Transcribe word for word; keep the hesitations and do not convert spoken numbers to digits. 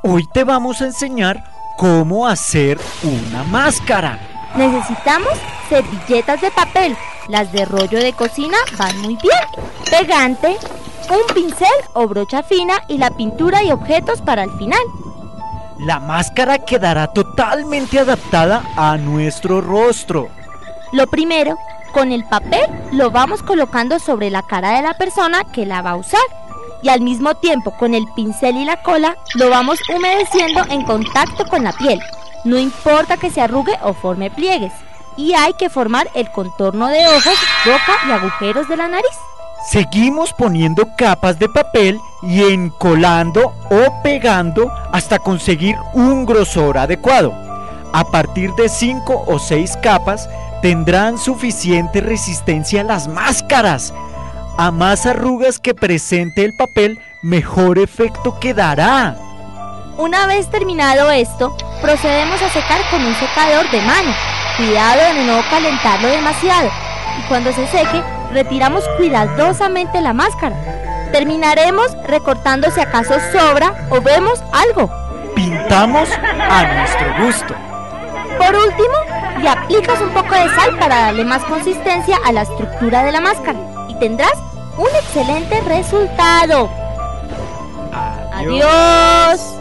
Hoy te vamos a enseñar cómo hacer una máscara. Necesitamos servilletas de papel. Las de rollo de cocina van muy bien. Pegante, un pincel o brocha fina y la pintura y objetos para el final. La máscara quedará totalmente adaptada a nuestro rostro. Lo primero, con el papel lo vamos colocando sobre la cara de la persona que la va a usar. Y al mismo tiempo, con el pincel y la cola, lo vamos humedeciendo en contacto con la piel. No importa que se arrugue o forme pliegues. Y hay que formar el contorno de ojos, boca y agujeros de la nariz. Seguimos poniendo capas de papel y encolando o pegando hasta conseguir un grosor adecuado. A partir de cinco o seis capas tendrán suficiente resistencia las máscaras. A más arrugas que presente el papel, mejor efecto quedará. Una vez terminado esto, procedemos a secar con un secador de mano. Cuidado de no calentarlo demasiado. Y cuando se seque, retiramos cuidadosamente la máscara. Terminaremos recortando si acaso sobra o vemos algo. Pintamos a nuestro gusto. Por último, le aplicas un poco de sal para darle más consistencia a la estructura de la máscara. Y tendrás un excelente resultado. Adiós. Adiós.